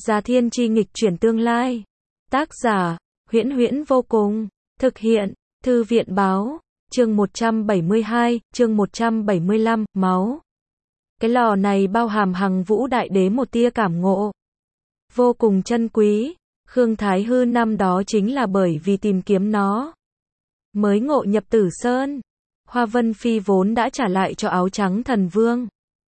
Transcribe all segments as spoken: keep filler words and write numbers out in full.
Già Thiên Chi nghịch chuyển tương lai. Tác giả, Huyễn Huyễn vô cùng. Thực hiện, Thư viện báo. Chương một trăm bảy mươi hai, chương một trăm bảy mươi lăm, máu. Cái lò này bao hàm Hằng Vũ Đại Đế một tia cảm ngộ. Vô cùng chân quý. Khương Thái Hư năm đó chính là bởi vì tìm kiếm nó mới ngộ nhập Tử Sơn. Hoa Vân Phi vốn đã trả lại cho áo trắng thần vương.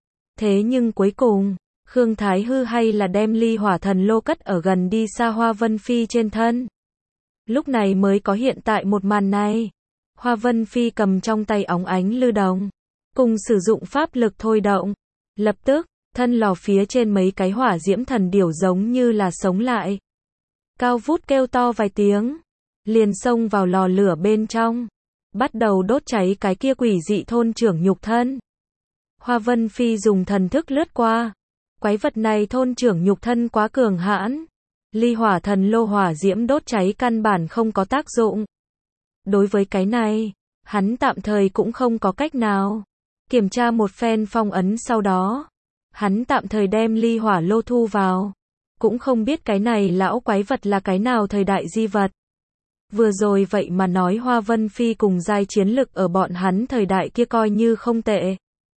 Thế nhưng cuối cùng, Khương Thái Hư hay là đem ly hỏa thần lô cất ở gần đi xa Hoa Vân Phi trên thân. Lúc này mới có hiện tại một màn này. Hoa Vân Phi cầm trong tay óng ánh lư đồng, cùng sử dụng pháp lực thôi động. Lập tức, thân lò phía trên mấy cái hỏa diễm thần điểu giống như là sống lại. Cao vút kêu to vài tiếng, liền xông vào lò lửa bên trong, bắt đầu đốt cháy cái kia quỷ dị thôn trưởng nhục thân. Hoa Vân Phi dùng thần thức lướt qua. Quái vật này thôn trưởng nhục thân quá cường hãn. Ly hỏa thần lô hỏa diễm đốt cháy căn bản không có tác dụng. Đối với cái này, hắn tạm thời cũng không có cách nào. Kiểm tra một phen phong ấn sau đó, hắn tạm thời đem ly hỏa lô thu vào. Cũng không biết cái này lão quái vật là cái nào thời đại di vật. Vừa rồi vậy mà nói Hoa Vân Phi cùng giai chiến lực ở bọn hắn thời đại kia coi như không tệ.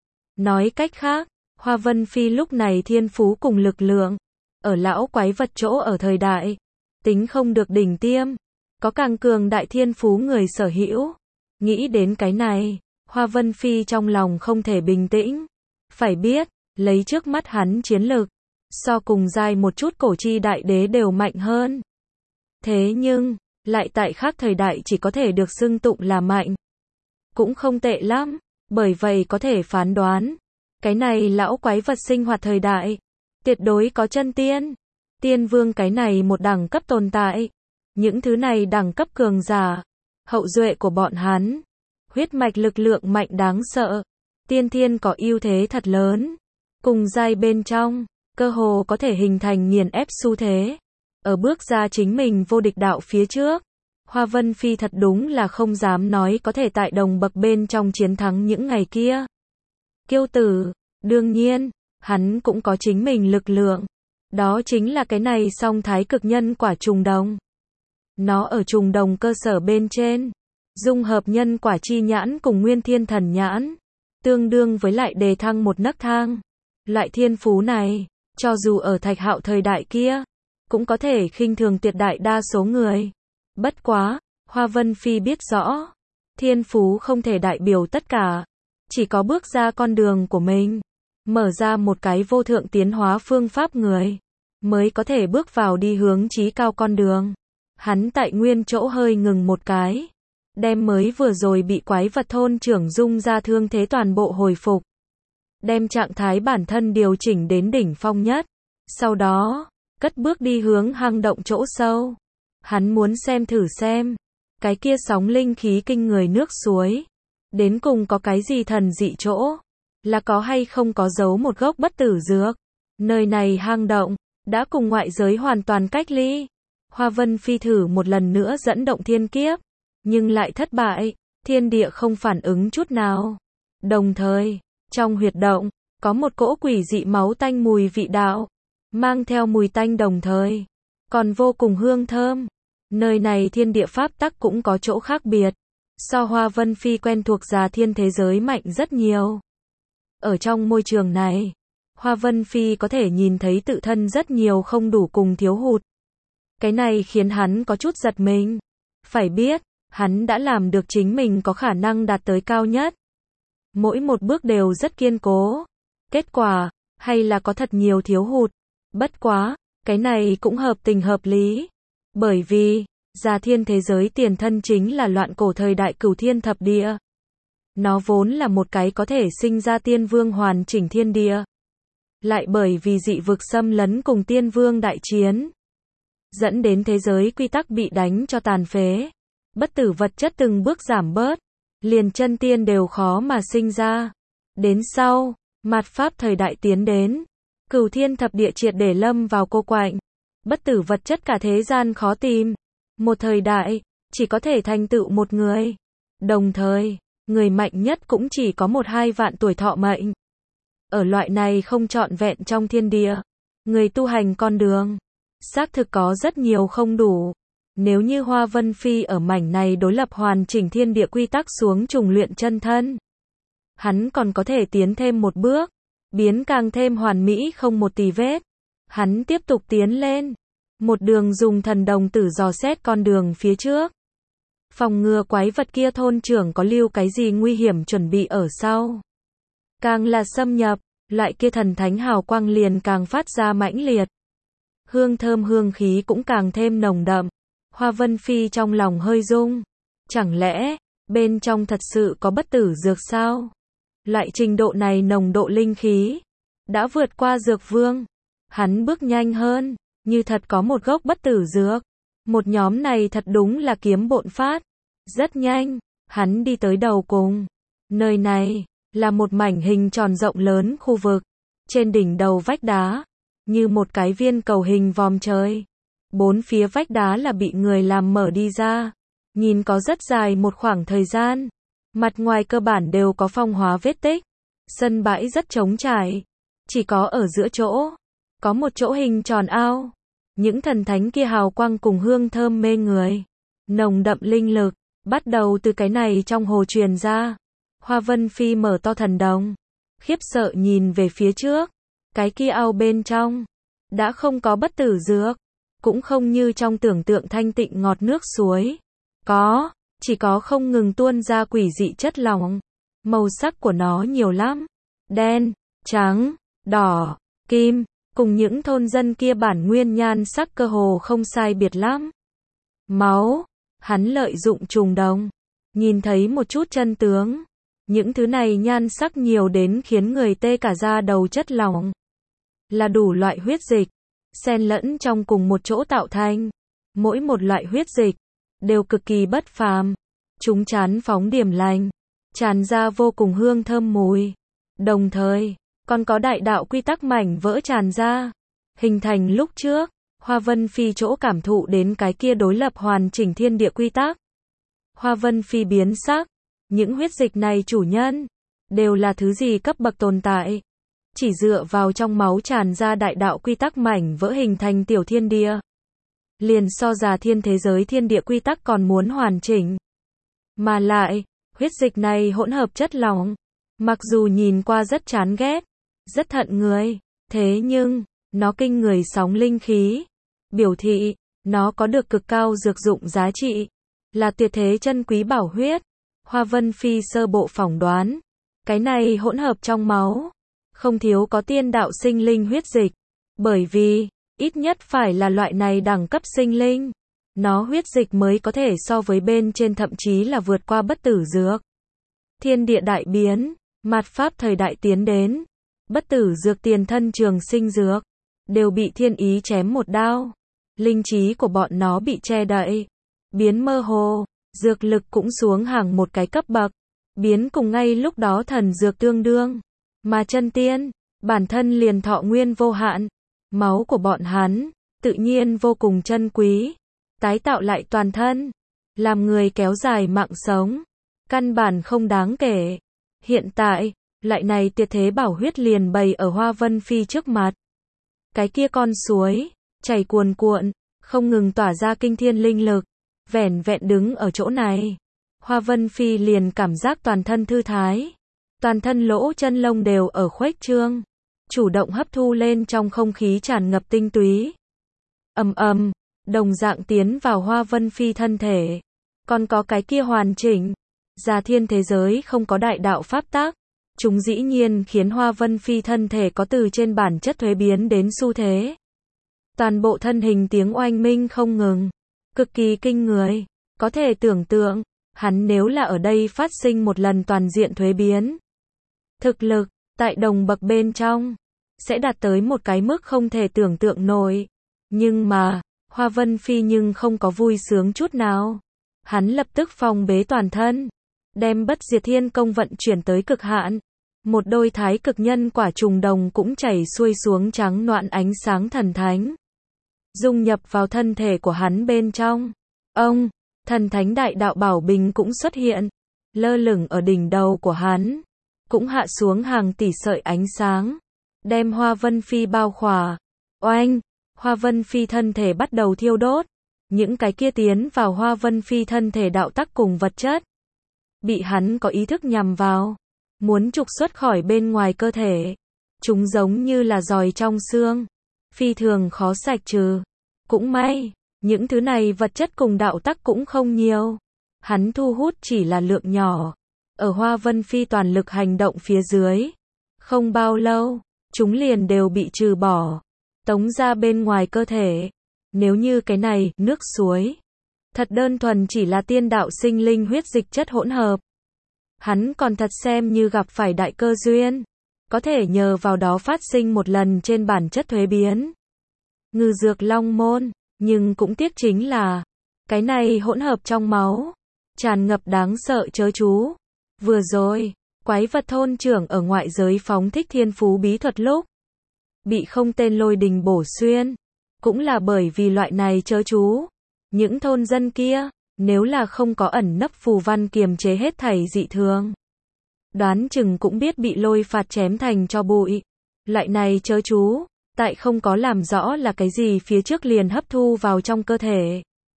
Nói cách khác, Hoa Vân Phi lúc này thiên phú cùng lực lượng, ở lão quái vật chỗ ở thời đại, tính không được đỉnh tiêm, có càng cường đại thiên phú người sở hữu. Nghĩ đến cái này, Hoa Vân Phi trong lòng không thể bình tĩnh. Phải biết, lấy trước mắt hắn chiến lực, so cùng giai một chút cổ chi đại đế đều mạnh hơn. Thế nhưng, lại tại khác thời đại chỉ có thể được xưng tụng là mạnh. Cũng không tệ lắm, bởi vậy có thể phán đoán. Cái này lão quái vật sinh hoạt thời đại, tuyệt đối có chân tiên. Tiên vương cái này một đẳng cấp tồn tại. Những thứ này đẳng cấp cường giả, hậu duệ của bọn hắn, huyết mạch lực lượng mạnh đáng sợ. Tiên thiên có ưu thế thật lớn. Cùng giai bên trong, cơ hồ có thể hình thành nghiền ép xu thế. Ở bước ra chính mình vô địch đạo phía trước, Hoa Vân Phi thật đúng là không dám nói có thể tại đồng bậc bên trong chiến thắng những ngày kia. Kiêu tử, đương nhiên, hắn cũng có chính mình lực lượng. Đó chính là cái này song thái cực nhân quả trùng đồng. Nó ở trùng đồng cơ sở bên trên, dung hợp nhân quả chi nhãn cùng nguyên thiên thần nhãn, tương đương với lại đề thăng một nấc thang. Loại thiên phú này, cho dù ở Thạch Hạo thời đại kia, cũng có thể khinh thường tuyệt đại đa số người. Bất quá, Hoa Vân Phi biết rõ, thiên phú không thể đại biểu tất cả, chỉ có bước ra con đường của mình, mở ra một cái vô thượng tiến hóa phương pháp người, mới có thể bước vào đi hướng chí cao con đường. Hắn tại nguyên chỗ hơi ngừng một cái, đem mới vừa rồi bị quái vật thôn trưởng dung ra thương thế toàn bộ hồi phục. Đem trạng thái bản thân điều chỉnh đến đỉnh phong nhất. Sau đó, cất bước đi hướng hang động chỗ sâu. Hắn muốn xem thử xem, cái kia sóng linh khí kinh người nước suối, đến cùng có cái gì thần dị chỗ, là có hay không có giấu một gốc bất tử dược. Nơi này hang động, đã cùng ngoại giới hoàn toàn cách ly. Hoa Vân Phi thử một lần nữa dẫn động thiên kiếp, nhưng lại thất bại, thiên địa không phản ứng chút nào. Đồng thời, trong huyệt động, có một cỗ quỷ dị máu tanh mùi vị đạo, mang theo mùi tanh đồng thời, còn vô cùng hương thơm. Nơi này thiên địa pháp tắc cũng có chỗ khác biệt, so Hoa Vân Phi quen thuộc Già Thiên thế giới mạnh rất nhiều. Ở trong môi trường này, Hoa Vân Phi có thể nhìn thấy tự thân rất nhiều không đủ cùng thiếu hụt. Cái này khiến hắn có chút giật mình. Phải biết, hắn đã làm được chính mình có khả năng đạt tới cao nhất. Mỗi một bước đều rất kiên cố. Kết quả, hay là có thật nhiều thiếu hụt. Bất quá, cái này cũng hợp tình hợp lý. Bởi vì, Già Thiên thế giới tiền thân chính là loạn cổ thời đại Cửu Thiên thập địa. Nó vốn là một cái có thể sinh ra tiên vương hoàn chỉnh thiên địa. Lại bởi vì dị vực xâm lấn cùng tiên vương đại chiến, dẫn đến thế giới quy tắc bị đánh cho tàn phế. Bất tử vật chất từng bước giảm bớt, liền chân tiên đều khó mà sinh ra. Đến sau, mạt pháp thời đại tiến đến, Cửu Thiên thập địa triệt để lâm vào cô quạnh. Bất tử vật chất cả thế gian khó tìm. Một thời đại, chỉ có thể thành tựu một người. Đồng thời, người mạnh nhất cũng chỉ có một hai vạn tuổi thọ mệnh. Ở loại này không trọn vẹn trong thiên địa, người tu hành con đường, Xác thực có rất nhiều không đủ. Nếu như Hoa Vân Phi ở mảnh này đối lập hoàn chỉnh thiên địa quy tắc xuống trùng luyện chân thân, hắn còn có thể tiến thêm một bước, biến càng thêm hoàn mỹ không một tì vết. Hắn tiếp tục tiến lên, một đường dùng thần đồng tử dò xét con đường phía trước. Phòng ngừa quái vật kia thôn trưởng có lưu cái gì nguy hiểm chuẩn bị ở sau. Càng là xâm nhập, loại kia thần thánh hào quang liền càng phát ra mãnh liệt. Hương thơm hương khí cũng càng thêm nồng đậm. Hoa Vân Phi trong lòng hơi rung. Chẳng lẽ, bên trong thật sự có bất tử dược sao? Loại trình độ này nồng độ linh khí, đã vượt qua dược vương. Hắn bước nhanh hơn, như thật có một gốc bất tử dược. Một nhóm này thật đúng là kiếm bộn phát. Rất nhanh, hắn đi tới đầu cùng. Nơi này, là một mảnh hình tròn rộng lớn khu vực. Trên đỉnh đầu vách đá, như một cái viên cầu hình vòm trời. Bốn phía vách đá là bị người làm mở đi ra. Nhìn có rất dài một khoảng thời gian. Mặt ngoài cơ bản đều có phong hóa vết tích. Sân bãi rất trống trải. Chỉ có ở giữa chỗ, có một chỗ hình tròn ao. Những thần thánh kia hào quang cùng hương thơm mê người. Nồng đậm linh lực, bắt đầu từ cái này trong hồ truyền ra. Hoa Vân Phi mở to thần đồng. Khiếp sợ nhìn về phía trước. Cái kia ao bên trong, đã không có bất tử dược. Cũng không như trong tưởng tượng thanh tịnh ngọt nước suối. Có, chỉ có không ngừng tuôn ra quỷ dị chất lỏng. Màu sắc của nó nhiều lắm. Đen, trắng, đỏ, kim, cùng những thôn dân kia bản nguyên nhan sắc cơ hồ không sai biệt lắm. Máu, hắn lợi dụng trùng đồng, nhìn thấy một chút chân tướng. Những thứ này nhan sắc nhiều đến khiến người tê cả da đầu chất lỏng. Là đủ loại huyết dịch, xen lẫn trong cùng một chỗ tạo thành. Mỗi một loại huyết dịch, đều cực kỳ bất phàm. Chúng chán phóng điểm lành, tràn ra vô cùng hương thơm mùi. Đồng thời, còn có đại đạo quy tắc mảnh vỡ tràn ra. Hình thành lúc trước, Hoa Vân Phi chỗ cảm thụ đến cái kia đối lập hoàn chỉnh thiên địa quy tắc. Hoa Vân Phi biến sắc. Những huyết dịch này chủ nhân, đều là thứ gì cấp bậc tồn tại. Chỉ dựa vào trong máu tràn ra đại đạo quy tắc mảnh vỡ hình thành tiểu thiên địa. Liền so ra thiên thế giới thiên địa quy tắc còn muốn hoàn chỉnh. Mà lại, huyết dịch này hỗn hợp chất lỏng. Mặc dù nhìn qua rất chán ghét, rất hận người, thế nhưng, nó kinh người sóng linh khí. Biểu thị, nó có được cực cao dược dụng giá trị. Là tuyệt thế chân quý bảo huyết. Hoa Vân Phi sơ bộ phỏng đoán. Cái này hỗn hợp trong máu. Không thiếu có tiên đạo sinh linh huyết dịch. Bởi vì, ít nhất phải là loại này đẳng cấp sinh linh. Nó huyết dịch mới có thể so với bên trên thậm chí là vượt qua bất tử dược. Thiên địa đại biến, mạt pháp thời đại tiến đến. Bất tử dược tiền thân trường sinh dược. Đều bị thiên ý chém một đao. Linh trí của bọn nó bị che đậy. Biến mơ hồ. Dược lực cũng xuống hàng một cái cấp bậc. Biến cùng ngay lúc đó thần dược tương đương. Mà chân tiên, bản thân liền thọ nguyên vô hạn. Máu của bọn hắn, tự nhiên vô cùng chân quý. Tái tạo lại toàn thân. Làm người kéo dài mạng sống. Căn bản không đáng kể. Hiện tại, loại này tuyệt thế bảo huyết liền bày ở Hoa Vân Phi trước mặt. Cái kia con suối, chảy cuồn cuộn, không ngừng tỏa ra kinh thiên linh lực. Vẻn vẹn đứng ở chỗ này. Hoa Vân Phi liền cảm giác toàn thân thư thái. Toàn thân lỗ chân lông đều ở khuếch trương. Chủ động hấp thu lên trong không khí tràn ngập tinh túy. Ầm ầm, đồng dạng tiến vào Hoa Vân Phi thân thể. Còn có cái kia hoàn chỉnh. Gia thiên thế giới không có đại đạo pháp tắc. Chúng dĩ nhiên khiến Hoa Vân Phi thân thể có từ trên bản chất thuế biến đến xu thế. Toàn bộ thân hình tiếng oanh minh không ngừng. Cực kỳ kinh người. Có thể tưởng tượng, hắn nếu là ở đây phát sinh một lần toàn diện thuế biến. Thực lực, tại đồng bậc bên trong, sẽ đạt tới một cái mức không thể tưởng tượng nổi. Nhưng mà, Hoa Vân Phi nhưng không có vui sướng chút nào. Hắn lập tức phong bế toàn thân. Đem bất diệt thiên công vận chuyển tới cực hạn. Một đôi thái cực nhân quả trùng đồng cũng chảy xuôi xuống trắng noạn ánh sáng thần thánh. Dung nhập vào thân thể của hắn bên trong. Ông, thần thánh đại đạo bảo bình cũng xuất hiện. Lơ lửng ở đỉnh đầu của hắn. Cũng hạ xuống hàng tỷ sợi ánh sáng. Đem Hoa Vân Phi bao khỏa. Oanh, Hoa Vân Phi thân thể bắt đầu thiêu đốt. Những cái kia tiến vào Hoa Vân Phi thân thể đạo tắc cùng vật chất, bị hắn có ý thức nhằm vào, muốn trục xuất khỏi bên ngoài cơ thể. Chúng giống như là giòi trong xương, phi thường khó sạch trừ. Cũng may, những thứ này vật chất cùng đạo tắc cũng không nhiều. Hắn thu hút chỉ là lượng nhỏ. Ở Hoa Vân Phi toàn lực hành động phía dưới, không bao lâu, chúng liền đều bị trừ bỏ, tống ra bên ngoài cơ thể. Nếu như cái này, nước suối, thật đơn thuần chỉ là tiên đạo sinh linh huyết dịch chất hỗn hợp, hắn còn thật xem như gặp phải đại cơ duyên, có thể nhờ vào đó phát sinh một lần trên bản chất thuế biến. Ngư dược long môn, nhưng cũng tiếc chính là, cái này hỗn hợp trong máu, tràn ngập đáng sợ chớ chú. Vừa rồi, quái vật thôn trưởng ở ngoại giới phóng thích thiên phú bí thuật lúc, bị không tên lôi đình bổ xuyên, cũng là bởi vì loại này chớ chú. Những thôn dân kia, nếu là không có ẩn nấp phù văn kiềm chế hết thảy dị thường, đoán chừng cũng biết bị lôi phạt chém thành cho bụi. Loại này chớ chú, tại không có làm rõ là cái gì phía trước liền hấp thu vào trong cơ thể.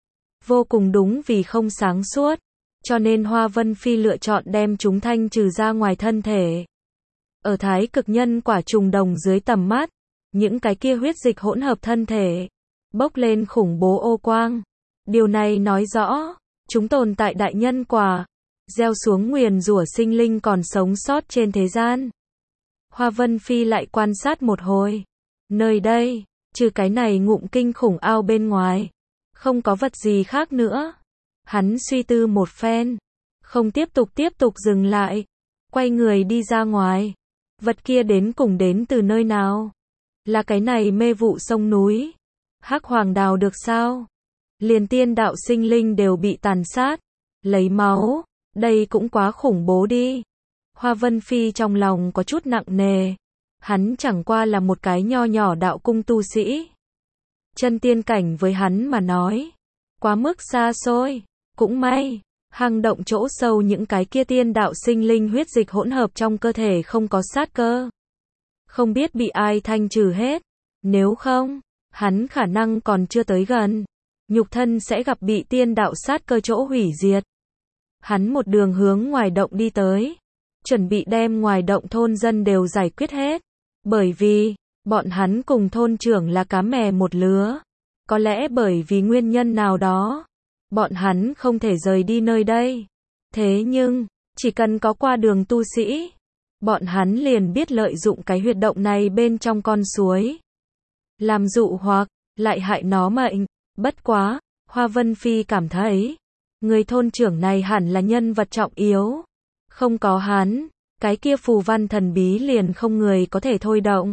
Vô cùng đúng vì không sáng suốt, cho nên Hoa Vân Phi lựa chọn đem chúng thanh trừ ra ngoài thân thể. Ở thái cực nhân quả trùng đồng dưới tầm mắt, những cái kia huyết dịch hỗn hợp thân thể, bốc lên khủng bố ô quang. Điều này nói rõ, chúng tồn tại đại nhân quả, gieo xuống nguyền rủa sinh linh còn sống sót trên thế gian. Hoa Vân Phi lại quan sát một hồi. Nơi đây, trừ cái này ngụm kinh khủng ao bên ngoài, không có vật gì khác nữa. Hắn suy tư một phen, không tiếp tục tiếp tục dừng lại, quay người đi ra ngoài. Vật kia đến cùng đến từ nơi nào? Là cái này mê vụ sông núi. Hắc Hoàng đào được sao? Liền tiên đạo sinh linh đều bị tàn sát, lấy máu, đây cũng quá khủng bố đi. Hoa Vân Phi trong lòng có chút nặng nề. Hắn chẳng qua là một cái nho nhỏ đạo cung tu sĩ. Chân tiên cảnh với hắn mà nói, quá mức xa xôi. Cũng may, hang động chỗ sâu những cái kia tiên đạo sinh linh huyết dịch hỗn hợp trong cơ thể không có sát cơ. Không biết bị ai thanh trừ hết. Nếu không, hắn khả năng còn chưa tới gần, nhục thân sẽ gặp bị tiên đạo sát cơ chỗ hủy diệt. Hắn một đường hướng ngoài động đi tới, chuẩn bị đem ngoài động thôn dân đều giải quyết hết. Bởi vì, bọn hắn cùng thôn trưởng là cá mè một lứa. Có lẽ bởi vì nguyên nhân nào đó, bọn hắn không thể rời đi nơi đây. Thế nhưng, chỉ cần có qua đường tu sĩ, bọn hắn liền biết lợi dụng cái huyệt động này bên trong con suối, làm dụ hoặc, lại hại nó mệnh. Bất quá, Hoa Vân Phi cảm thấy, người thôn trưởng này hẳn là nhân vật trọng yếu. Không có hắn, cái kia phù văn thần bí liền không người có thể thôi động.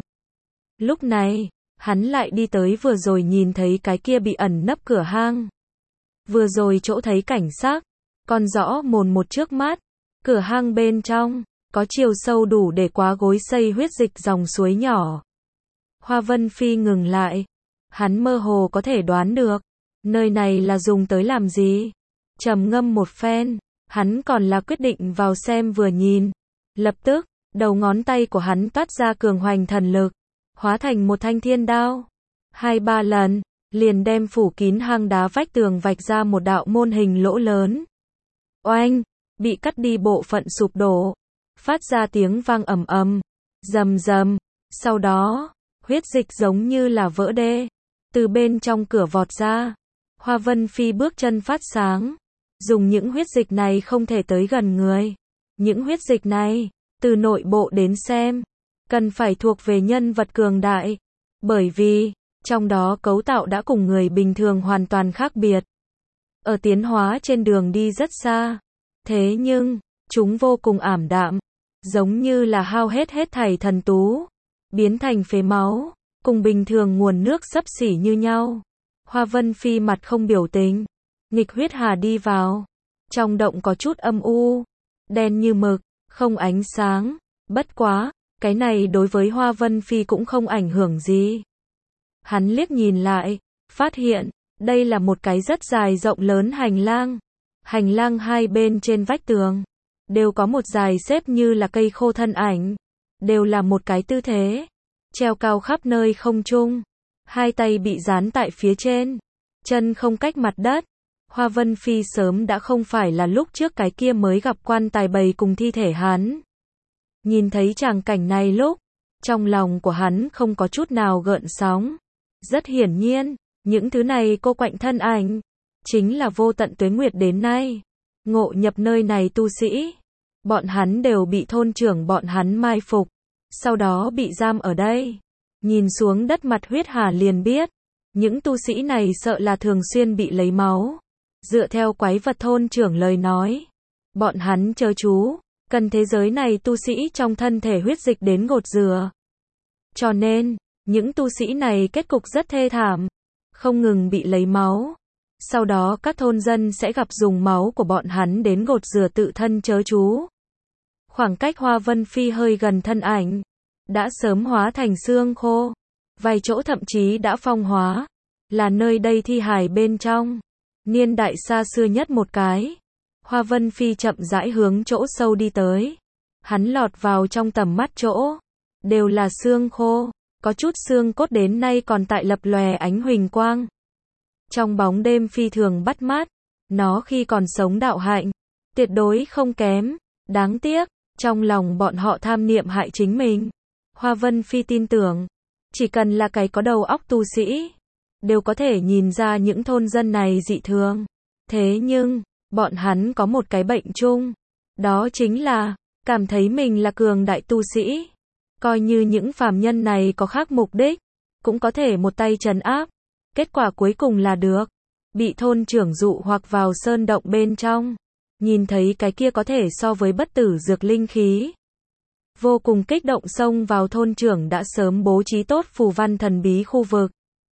Lúc này, hắn lại đi tới vừa rồi nhìn thấy cái kia bị ẩn nấp cửa hang. Vừa rồi chỗ thấy cảnh sắc, còn rõ mồn một trước mắt. Cửa hang bên trong, có chiều sâu đủ để quá gối xây huyết dịch dòng suối nhỏ. Hoa Vân Phi ngừng lại. Hắn mơ hồ có thể đoán được, nơi này là dùng tới làm gì. Trầm ngâm một phen, hắn còn là quyết định vào xem vừa nhìn. Lập tức, đầu ngón tay của hắn toát ra cường hoành thần lực, hóa thành một thanh thiên đao. Hai ba lần, liền đem phủ kín hang đá vách tường vạch ra một đạo môn hình lỗ lớn. Oanh, bị cắt đi bộ phận sụp đổ, phát ra tiếng vang ầm ầm, rầm rầm. Sau đó, huyết dịch giống như là vỡ đê, từ bên trong cửa vọt ra. Hoa Vân Phi bước chân phát sáng, dùng những huyết dịch này không thể tới gần người. Những huyết dịch này, từ nội bộ đến xem, cần phải thuộc về nhân vật cường đại, bởi vì trong đó cấu tạo đã cùng người bình thường hoàn toàn khác biệt. Ở tiến hóa trên đường đi rất xa, thế nhưng chúng vô cùng ảm đạm, giống như là hao hết hết thảy thần tú, biến thành phế máu, cùng bình thường nguồn nước xấp xỉ như nhau. Hoa Vân Phi mặt không biểu tình, nghịch huyết hà đi vào. Trong động có chút âm u, đen như mực, không ánh sáng. Bất quá, cái này đối với Hoa Vân Phi cũng không ảnh hưởng gì. Hắn liếc nhìn lại, phát hiện, đây là một cái rất dài rộng lớn hành lang. Hành lang hai bên trên vách tường, đều có một dài xếp như là cây khô thân ảnh. Đều là một cái tư thế, treo cao khắp nơi không trung. hai tay bị dán tại phía trên, chân không cách mặt đất. Hoa Vân Phi sớm đã không phải là lúc trước cái kia mới gặp quan tài bầy cùng thi thể hắn. Nhìn thấy tràng cảnh này lúc, trong lòng của hắn không có chút nào gợn sóng. Rất hiển nhiên, những thứ này cô quạnh thân ảnh, chính là vô tận tuế nguyệt đến nay ngộ nhập nơi này tu sĩ. Bọn hắn đều bị thôn trưởng bọn hắn mai phục, sau đó bị giam ở đây. Nhìn xuống đất mặt huyết hà liền biết, những tu sĩ này sợ là thường xuyên bị lấy máu. Dựa theo quái vật thôn trưởng lời nói, bọn hắn chớ chú, cần thế giới này tu sĩ trong thân thể huyết dịch đến gột rửa. Cho nên, những tu sĩ này kết cục rất thê thảm, không ngừng bị lấy máu. Sau đó các thôn dân sẽ gặp dùng máu của bọn hắn đến gột rửa tự thân chớ chú. Khoảng cách Hoa Vân Phi hơi gần thân ảnh, đã sớm hóa thành xương khô. Vài chỗ thậm chí đã phong hóa, là nơi đây thi hài bên trong. Niên đại xa xưa nhất một cái. Hoa Vân Phi chậm rãi hướng chỗ sâu đi tới. Hắn lọt vào trong tầm mắt chỗ, đều là xương khô, có chút xương cốt đến nay còn tại lập lòe ánh huỳnh quang. Trong bóng đêm phi thường bắt mắt, nó khi còn sống đạo hạnh, tuyệt đối không kém. Đáng tiếc, trong lòng bọn họ tham niệm hại chính mình. Hoa Vân Phi tin tưởng, chỉ cần là cái có đầu óc tu sĩ, đều có thể nhìn ra những thôn dân này dị thường. Thế nhưng, bọn hắn có một cái bệnh chung, đó chính là, cảm thấy mình là cường đại tu sĩ. Coi như những phàm nhân này có khác mục đích, cũng có thể một tay trấn áp. Kết quả cuối cùng là được, bị thôn trưởng dụ hoặc vào sơn động bên trong. Nhìn thấy cái kia có thể so với bất tử dược linh khí. Vô cùng kích động xông vào thôn trưởng đã sớm bố trí tốt phù văn thần bí khu vực.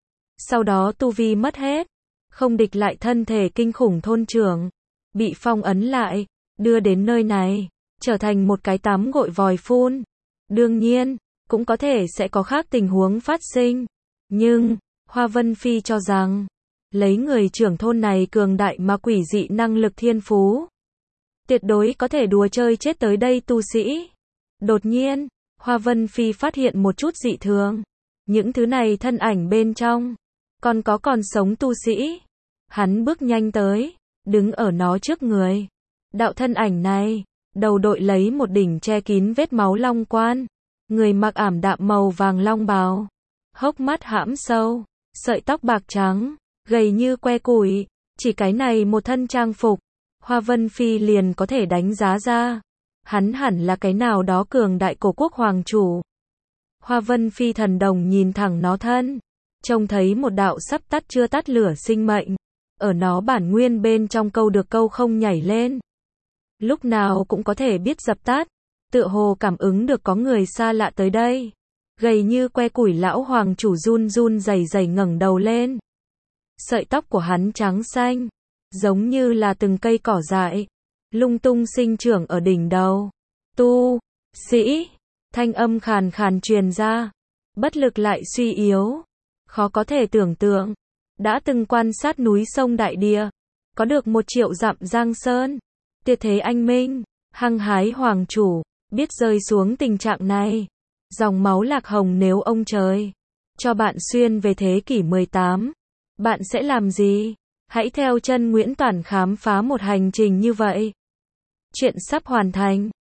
Sau đó tu vi mất hết, không địch lại thân thể kinh khủng thôn trưởng, bị phong ấn lại, đưa đến nơi này, trở thành một cái tắm gội vòi phun. Đương nhiên, cũng có thể sẽ có khác tình huống phát sinh. Nhưng, Hoa Vân Phi cho rằng, lấy người trưởng thôn này cường đại mà quỷ dị năng lực thiên phú, tuyệt đối có thể đùa chơi chết tới đây tu sĩ. Đột nhiên, Hoa Vân Phi phát hiện một chút dị thường. Những thứ này thân ảnh bên trong, còn có còn sống tu sĩ. Hắn bước nhanh tới, đứng ở nó trước người. Đạo thân ảnh này, đầu đội lấy một đỉnh che kín vết máu long quan. Người mặc ảm đạm màu vàng long bào. Hốc mắt hãm sâu, sợi tóc bạc trắng, gầy như que củi. Chỉ cái này một thân trang phục, Hoa Vân Phi liền có thể đánh giá ra. Hắn hẳn là cái nào đó cường đại cổ quốc hoàng chủ. Hoa Vân Phi thần đồng nhìn thẳng nó thân, trông thấy một đạo sắp tắt chưa tắt lửa sinh mệnh, ở nó bản nguyên bên trong câu được câu không nhảy lên. Lúc nào cũng có thể biết dập tắt, tựa hồ cảm ứng được có người xa lạ tới đây. Gầy như que củi lão hoàng chủ run run rẩy rẩy ngẩng đầu lên. Sợi tóc của hắn trắng xanh, giống như là từng cây cỏ dại, lung tung sinh trưởng ở đỉnh đầu. Tu sĩ, thanh âm khàn khàn truyền ra, bất lực lại suy yếu, khó có thể tưởng tượng. Đã từng quan sát núi sông đại địa, có được một triệu dặm giang sơn, tuyệt thế anh minh, hăng hái hoàng chủ, biết rơi xuống tình trạng này. Dòng máu lạc hồng, nếu ông trời cho bạn xuyên về thế kỷ mười tám, bạn sẽ làm gì? Hãy theo chân Nguyễn Toản khám phá một hành trình như vậy. Chuyện sắp hoàn thành.